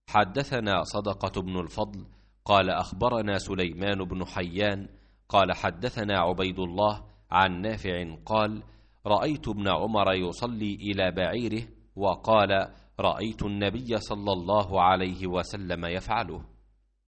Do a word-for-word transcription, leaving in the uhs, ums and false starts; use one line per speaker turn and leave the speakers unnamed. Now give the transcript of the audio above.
حدثنا صدقة بن الفضل قال أخبرنا سليمان بن حيان قال حدثنا عبيد الله عن نافع قال رأيت ابن عمر يصلي إلى بعيره وقال رأيت النبي صلى الله عليه وسلم يفعله.